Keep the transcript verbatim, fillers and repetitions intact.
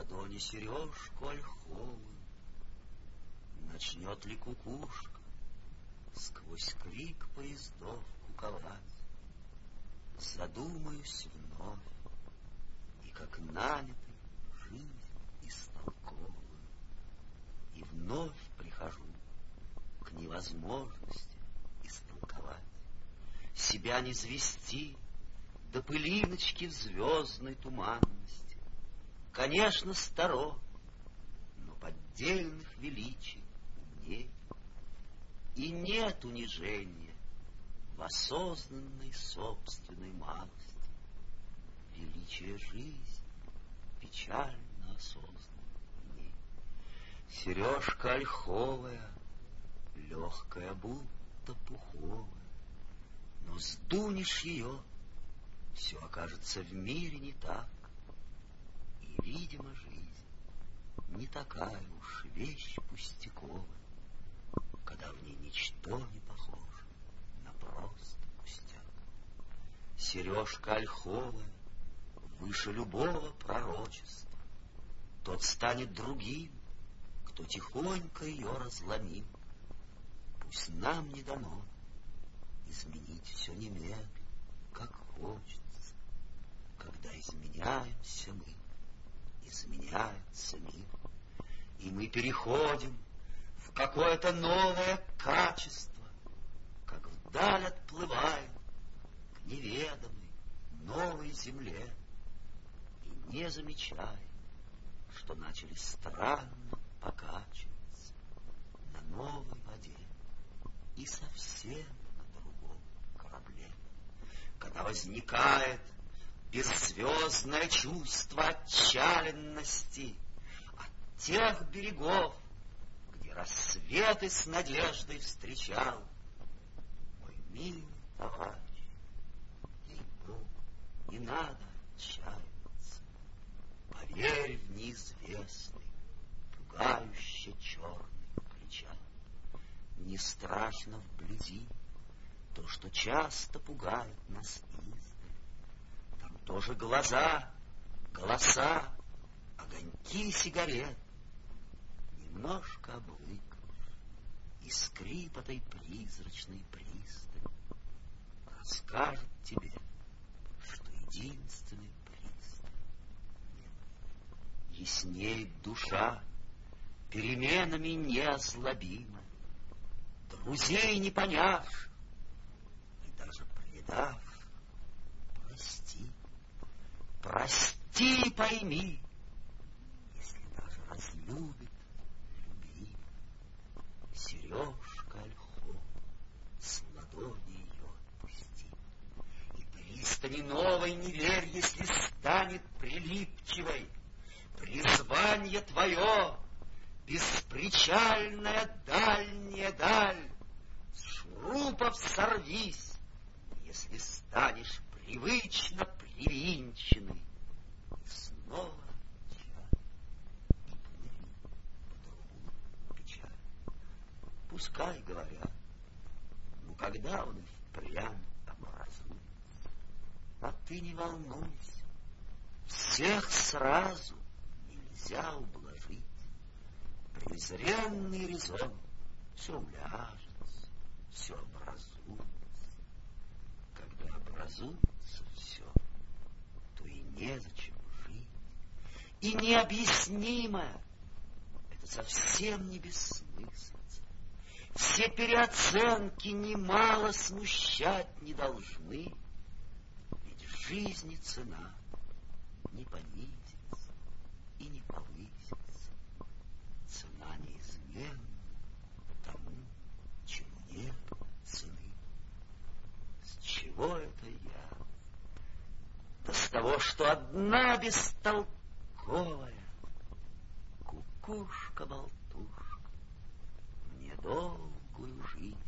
ладони сережку ольховую. Начнет ли кукушка сквозь крик поездов куковать? Задумаюсь вновь, и как налитый жизнь истолковываю, и вновь прихожу к невозможности истолковать. Себя не звести до пылиночки в звездной туманности. Конечно, старо, но поддельных величий умней. И нет унижения в осознанной собственной малости. Величие жизни печально осознанно в ней. Сережка ольховая, легкая, будто пуховая, но сдунешь ее, все окажется в мире не так. И, видимо, жизнь не такая уж вещь пустяковая, когда в ней ничто не похоже на просто пустяк. Сережка ольховая выше любого пророчества. Тот станет другим, кто тихонько ее разломил. Пусть нам не дано изменить все немедленно, как хочется. Когда изменяемся мы, изменяется мир, и мы переходим в какое-то новое качество, как вдаль отплываем к неведомой новой земле, и не замечаем, что начали странно покачиваться на новой воде и совсем на другом корабле. Когда возникает беззвездное чувство отчаянности от тех берегов, где рассветы с надеждой встречал мой милый товарищ, ей-богу, не надо отчаиваться. Поверь в неизвестный, пугающе черный кричал. Не страшно вблизи то, что часто пугает нас издали. Там тоже глаза, голоса, огоньки сигарет. Немножко обвыкнешь, и скрип этой призрачной пристани расскажет тебе, что единственный пристань нет. Яснеет душа, переменами неозлобима, друзей не понявших и даже предав. Прости, прости, пойми, если даже разлюбит, люби. Сережка ольхо, с ладони ее отпусти, и пристани новой не верь, если станет прилипчивой. Призвание твое — беспричальная дальняя даль. С шурупов сорвись, если станешь привычно привинченный. И снова отчаль, и плыви по другую печаль. Пускай говорят, ну когда он и впрямь образуется. А ты не волнуйся, всех сразу нельзя ублажить. Презренный резон все уляжется, все образуется. Когда образуется все, то и незачем жить. И необъяснимое — это совсем не бессмыслица. Все переоценки немало смущать не должны, ведь в жизни цена не понизится и не повысится. Цена неизменна тому, чему нет цены. С чего это я? Да с того, что одна бестолковая кукушка-болтушка мне долгую жизнь